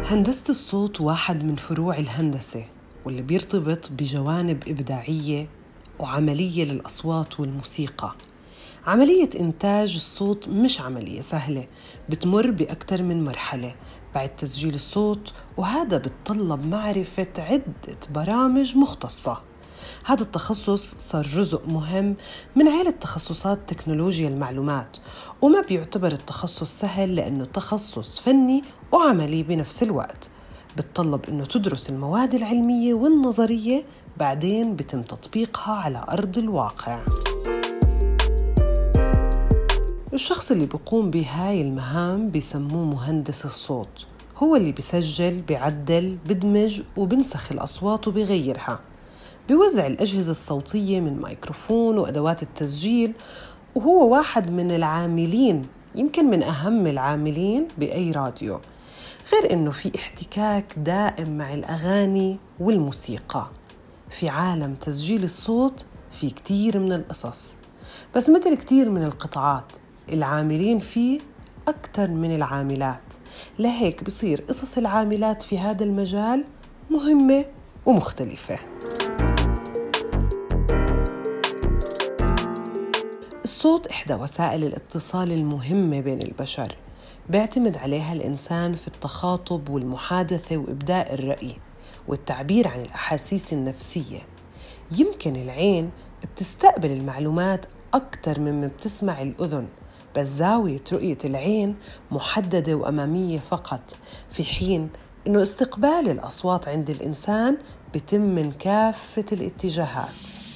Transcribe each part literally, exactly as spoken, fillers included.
هندسة الصوت واحد من فروع الهندسة واللي بيرتبط بجوانب إبداعية وعملية للأصوات والموسيقى. عملية إنتاج الصوت مش عملية سهلة، بتمر بأكثر من مرحلة بعد تسجيل الصوت، وهذا بتطلب معرفة عدة برامج مختصة. هذا التخصص صار جزء مهم من عائلة تخصصات تكنولوجيا المعلومات، وما بيعتبر التخصص سهل لأنه تخصص فني وعملي بنفس الوقت. بتطلب أنه تدرس المواد العلمية والنظرية، بعدين بتم تطبيقها على أرض الواقع. الشخص اللي بيقوم بهاي المهام بيسموه مهندس الصوت. هو اللي بيسجل، بيعدل، بدمج وبنسخ الأصوات وبيغيرها، بيوزع الأجهزة الصوتية من ميكروفون وأدوات التسجيل، وهو واحد من العاملين، يمكن من أهم العاملين بأي راديو. غير إنه في احتكاك دائم مع الأغاني والموسيقى. في عالم تسجيل الصوت في كتير من القصص، بس مثل كتير من القطاعات العاملين فيه أكتر من العاملات، لهيك بصير قصص العاملات في هذا المجال مهمة ومختلفة. الصوت إحدى وسائل الاتصال المهمة بين البشر، بيعتمد عليها الإنسان في التخاطب والمحادثة وإبداء الرأي والتعبير عن الأحاسيس النفسية. يمكن العين بتستقبل المعلومات أكتر مما بتسمع الأذن، بس زاوية رؤية العين محددة وأمامية فقط، في حين إنه استقبال الأصوات عند الإنسان بيتم من كافة الاتجاهات.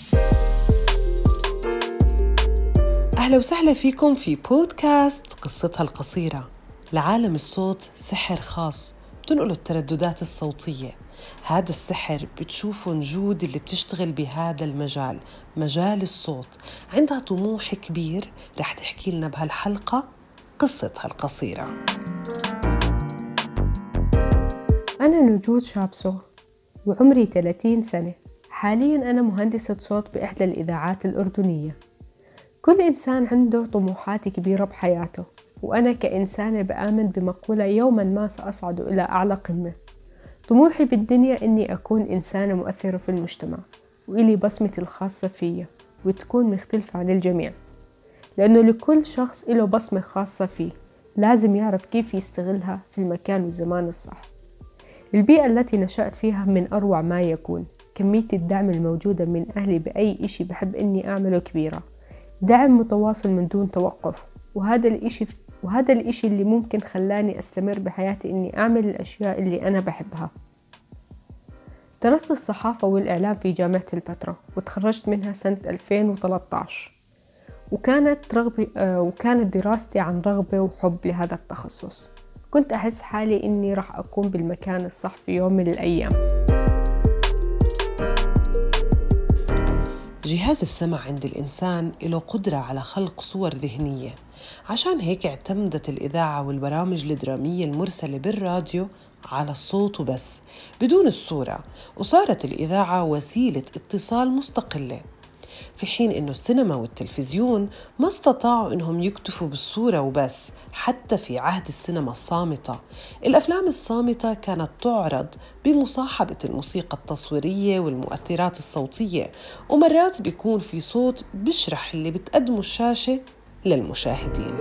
أهلا وسهلا فيكم في بودكاست قصتها القصيرة. لعالم الصوت سحر خاص بتنقله الترددات الصوتية. هذا السحر بتشوفوا نجود اللي بتشتغل بهذا المجال، مجال الصوت، عندها طموح كبير. رح تحكي لنا بهالحلقة قصتها القصيرة. أنا نجود شابسو وعمري ثلاثين سنة. حالياً أنا مهندسة صوت بإحدى الإذاعات الأردنية. كل إنسان عنده طموحات كبيرة بحياته، وأنا كإنسانة بآمن بمقولة يوماً ما سأصعد إلى أعلى قمة. طموحي بالدنيا إني أكون إنسانة مؤثرة في المجتمع، وإلي بصمتي الخاصة فيا وتكون مختلفة عن الجميع، لأنه لكل شخص له بصمة خاصة فيه، لازم يعرف كيف يستغلها في المكان والزمان الصح. البيئة التي نشأت فيها من أروع ما يكون. كمية الدعم الموجودة من أهلي بأي إشي بحب إني أعمله كبيرة، دعم متواصل من دون توقف، وهذا الإشي وهذا الإشي اللي ممكن خلاني أستمر بحياتي إني أعمل الأشياء اللي أنا بحبها. درست الصحافة والإعلام في جامعة البتراء وتخرجت منها سنة ألفين وثلاثة عشر، وكانت رغبة وكانت دراستي عن رغبة وحب لهذا التخصص. كنت أحس حالي إني راح أكون بالمكان الصح في يوم من الأيام. جهاز السمع عند الإنسان له قدرة على خلق صور ذهنية، عشان هيك اعتمدت الإذاعة والبرامج الدرامية المرسلة بالراديو على الصوت وبس بدون الصورة، وصارت الإذاعة وسيلة اتصال مستقلة، في حين إنه السينما والتلفزيون ما استطاعوا إنهم يكتفوا بالصورة وبس. حتى في عهد السينما الصامتة، الأفلام الصامتة كانت تعرض بمصاحبة الموسيقى التصويرية والمؤثرات الصوتية، ومرات بيكون في صوت بشرح اللي بتقدمه الشاشة للمشاهدين.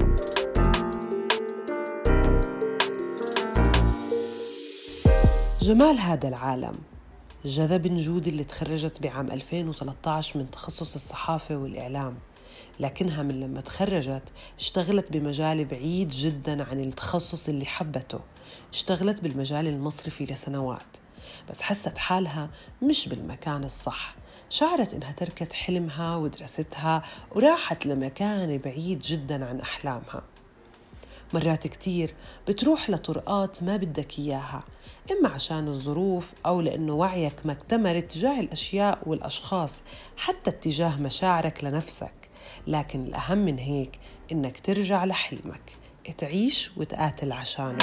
جمال هذا العالم جذب نجود اللي تخرجت بعام ألفين وثلاثة عشر من تخصص الصحافة والإعلام، لكنها من لما تخرجت اشتغلت بمجال بعيد جدا عن التخصص اللي حبته. اشتغلت بالمجال المصرفي لسنوات، بس حست حالها مش بالمكان الصح. شعرت إنها تركت حلمها ودراستها وراحت لمكان بعيد جدا عن أحلامها. مرات كتير بتروح لطرقات ما بدك إياها، إما عشان الظروف أو لأنه وعيك ما اكتمل تجاه الأشياء والأشخاص، حتى اتجاه مشاعرك لنفسك. لكن الأهم من هيك إنك ترجع لحلمك، تعيش وتقاتل عشانه.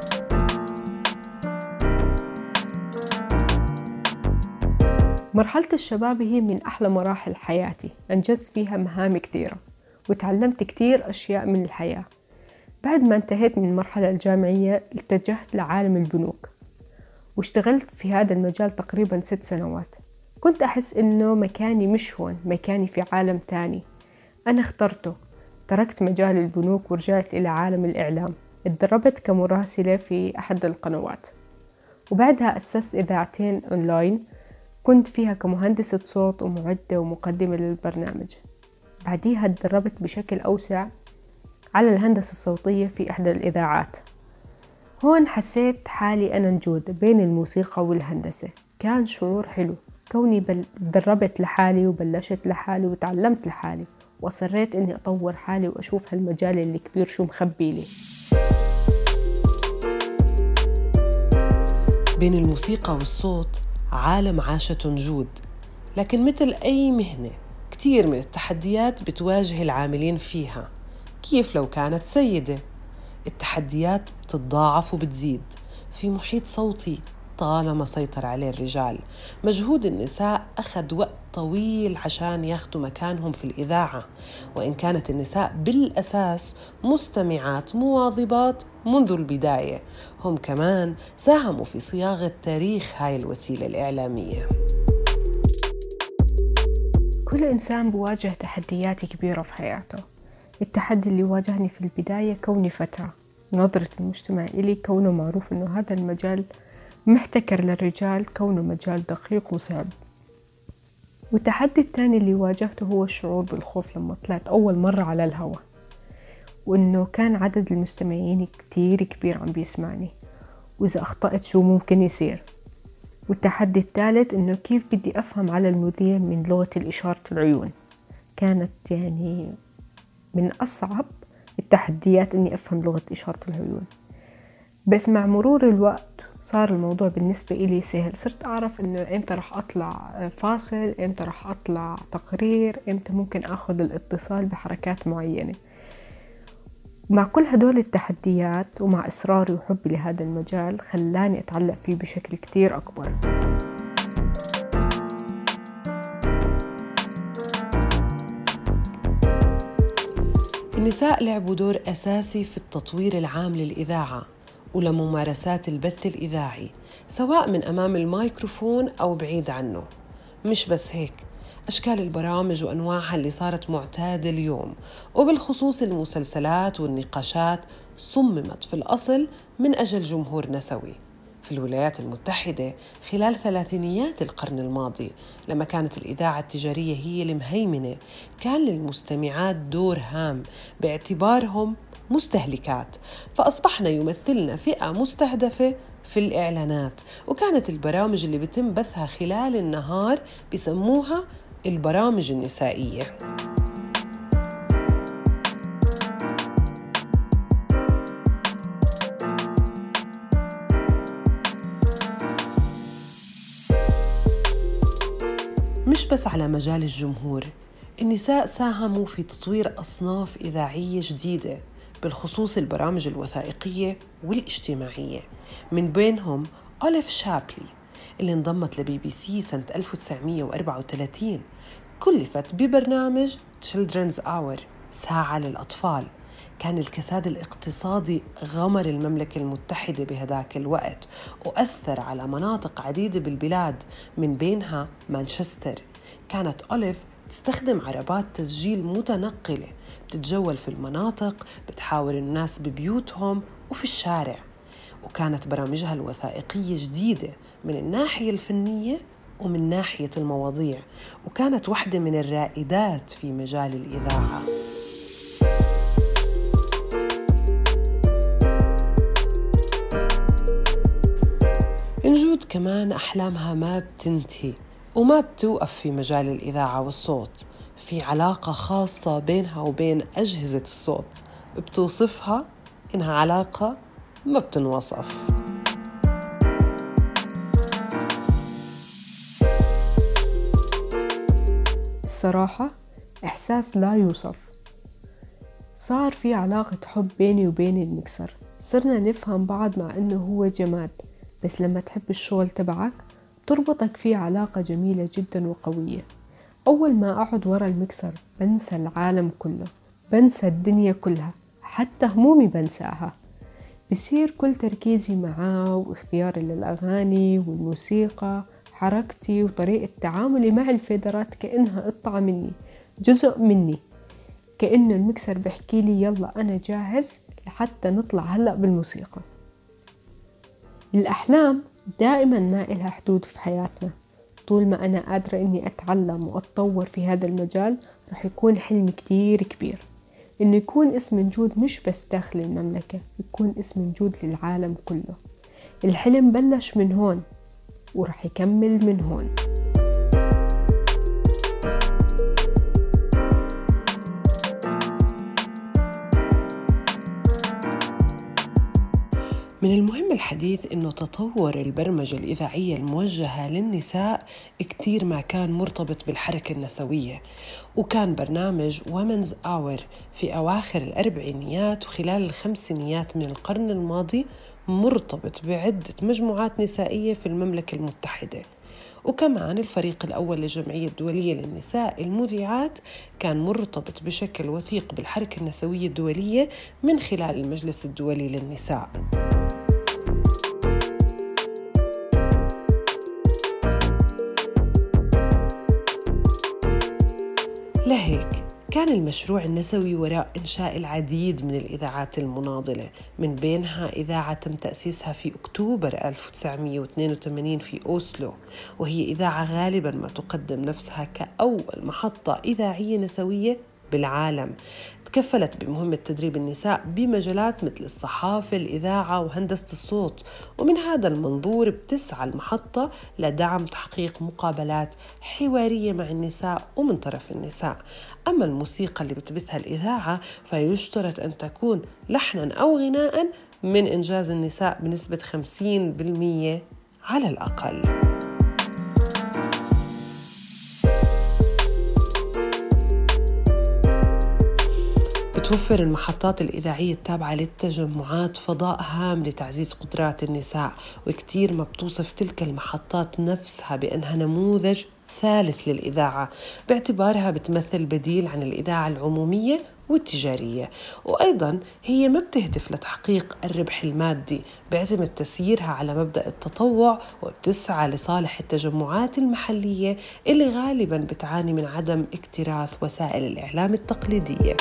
مرحلة الشباب هي من أحلى مراحل حياتي، أنجزت فيها مهام كثيرة وتعلمت كثير أشياء من الحياة. بعد ما انتهيت من المرحلة الجامعية اتجهت لعالم البنوك، واشتغلت في هذا المجال تقريبا ست سنوات. كنت أحس إنه مكاني مش هون، مكاني في عالم تاني أنا اخترته. تركت مجال البنوك ورجعت إلى عالم الإعلام. اتدربت كمراسلة في أحد القنوات، وبعدها أسست إذاعتين أونلاين كنت فيها كمهندسة صوت ومعدة ومقدمة للبرنامج. بعديها اتدربت بشكل أوسع على الهندسة الصوتية في إحدى الإذاعات. هون حسيت حالي أنا نجود بين الموسيقى والهندسة. كان شعور حلو كوني بل... دربت لحالي وبلشت لحالي وتعلمت لحالي، وأصريت إني أطور حالي وأشوف هالمجال اللي كبير شو مخبي لي. بين الموسيقى والصوت عالم عاشته نجود، لكن مثل أي مهنة كتير من التحديات بتواجه العاملين فيها. كيف لو كانت سيدة؟ التحديات بتتضاعف وبتزيد في محيط صوتي طالما سيطر عليه الرجال. مجهود النساء أخذ وقت طويل عشان ياخدوا مكانهم في الإذاعة، وإن كانت النساء بالأساس مستمعات مواظبات منذ البداية، هم كمان ساهموا في صياغة تاريخ هاي الوسيلة الإعلامية. كل إنسان بواجه تحديات كبيرة في حياته. التحدي اللي واجهني في البداية كوني فتاة، نظرة المجتمع إلي كونه معروف إنه هذا المجال محتكر للرجال، كونه مجال دقيق وصعب. والتحدي الثاني اللي واجهته هو الشعور بالخوف لما طلعت أول مرة على الهواء، وإنه كان عدد المستمعين كتير كبير عم بيسمعني، وإذا أخطأت شو ممكن يصير. والتحدي الثالث إنه كيف بدي أفهم على المذيع من لغة الإشارة العيون. كانت يعني من أصعب التحديات إني أفهم لغة إشارة العيون، بس مع مرور الوقت صار الموضوع بالنسبة إلي سهل. صرت أعرف إنه إمتى رح أطلع فاصل، إمتى رح أطلع تقرير، إمتى ممكن أخذ الاتصال بحركات معينة. مع كل هدول التحديات ومع إصراري وحبي لهذا المجال خلاني أتعلق فيه بشكل كتير أكبر. النساء لعبوا دور أساسي في التطوير العام للإذاعة ولممارسات البث الإذاعي، سواء من أمام الميكروفون أو بعيد عنه. مش بس هيك، أشكال البرامج وأنواعها اللي صارت معتادة اليوم، وبالخصوص المسلسلات والنقاشات، صممت في الأصل من أجل جمهور نسوي. في الولايات المتحدة خلال ثلاثينيات القرن الماضي، لما كانت الإذاعة التجارية هي المهيمنة، كان للمستمعات دور هام باعتبارهم مستهلكات، فأصبحنا يمثلنا فئة مستهدفة في الإعلانات. وكانت البرامج اللي بتم بثها خلال النهار بيسموها البرامج النسائية. مش بس على مجال الجمهور، النساء ساهموا في تطوير أصناف إذاعية جديدة، بالخصوص البرامج الوثائقية والاجتماعية. من بينهم أوليف شابلي اللي انضمت لبي بي سي سنة ألف وتسعمية وأربعة وثلاثين، كلفت ببرنامج Children's Hour، ساعة للأطفال. كان الكساد الاقتصادي غمر المملكة المتحدة بهداك الوقت، وأثر على مناطق عديدة بالبلاد من بينها مانشستر. كانت أوليف تستخدم عربات تسجيل متنقلة بتتجول في المناطق، بتحاور الناس ببيوتهم وفي الشارع. وكانت برامجها الوثائقية جديدة من الناحية الفنية ومن ناحية المواضيع، وكانت واحدة من الرائدات في مجال الإذاعة. نجود كمان أحلامها ما بتنتهي وما بتوقف في مجال الإذاعة والصوت. في علاقة خاصة بينها وبين أجهزة الصوت بتوصفها إنها علاقة ما بتنوصف. الصراحة إحساس لا يوصف. صار في علاقة حب بيني وبين المكسر، صرنا نفهم بعض مع إنه هو جماد، بس لما تحب الشغل تبعك تربطك فيه علاقة جميلة جدا وقوية. أول ما أقعد ورا المكسر بنسى العالم كله، بنسى الدنيا كلها، حتى همومي بنساها، بصير كل تركيزي معاه واختياري للأغاني والموسيقى، حركتي وطريقة تعاملي مع الفيدرات كأنها قطعة مني، جزء مني، كأنه المكسر بحكي لي يلا أنا جاهز لحتى نطلع هلأ بالموسيقى. الأحلام دائما ما إلها حدود في حياتنا، طول ما أنا قادرة إني أتعلم وأتطور في هذا المجال رح يكون حلمي كتير كبير، إنه يكون اسم نجود مش بس داخل المملكة، يكون اسم نجود للعالم كله. الحلم بلش من هون ورح يكمل من هون. من المهم الحديث إنه تطور البرمجة الإذاعية الموجهة للنساء كتير ما كان مرتبط بالحركة النسوية، وكان برنامج Women's Hour في أواخر الأربعينيات وخلال الخمسينيات من القرن الماضي مرتبط بعدة مجموعات نسائية في المملكة المتحدة. وكمان الفريق الأول للجمعية الدولية للنساء المذيعات كان مرتبط بشكل وثيق بالحركة النسوية الدولية من خلال المجلس الدولي للنساء. لهيك كان المشروع النسوي وراء إنشاء العديد من الإذاعات المناضلة، من بينها إذاعة تم تأسيسها في أكتوبر ألف وتسعمائة واثنين وثمانين في أوسلو، وهي إذاعة غالباً ما تقدم نفسها كأول محطة إذاعية نسوية بالعالم، تكفلت بمهمة تدريب النساء بمجالات مثل الصحافة، الإذاعة وهندسة الصوت. ومن هذا المنظور بتسعى المحطة لدعم تحقيق مقابلات حوارية مع النساء ومن طرف النساء. أما الموسيقى اللي بتبثها الإذاعة فيشترط أن تكون لحناً أو غناءً من إنجاز النساء بنسبة خمسين بالمئة على الأقل. بتوفر المحطات الإذاعية التابعة للتجمعات فضاء هام لتعزيز قدرات النساء، وكتير ما بتوصف تلك المحطات نفسها بأنها نموذج ثالث للإذاعة، باعتبارها بتمثل بديل عن الإذاعة العمومية والتجارية. وأيضاً هي ما بتهدف لتحقيق الربح المادي، بيعتمد تسييرها على مبدأ التطوع، وبتسعى لصالح التجمعات المحلية اللي غالباً بتعاني من عدم اكتراث وسائل الإعلام التقليدية.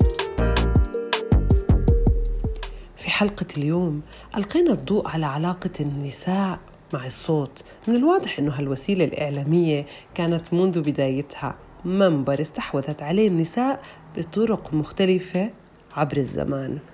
في حلقة اليوم ألقينا الضوء على علاقة النساء مع الصوت. من الواضح أنه هالوسيلة الإعلامية كانت منذ بدايتها منبر استحوذت عليه النساء بطرق مختلفة عبر الزمان.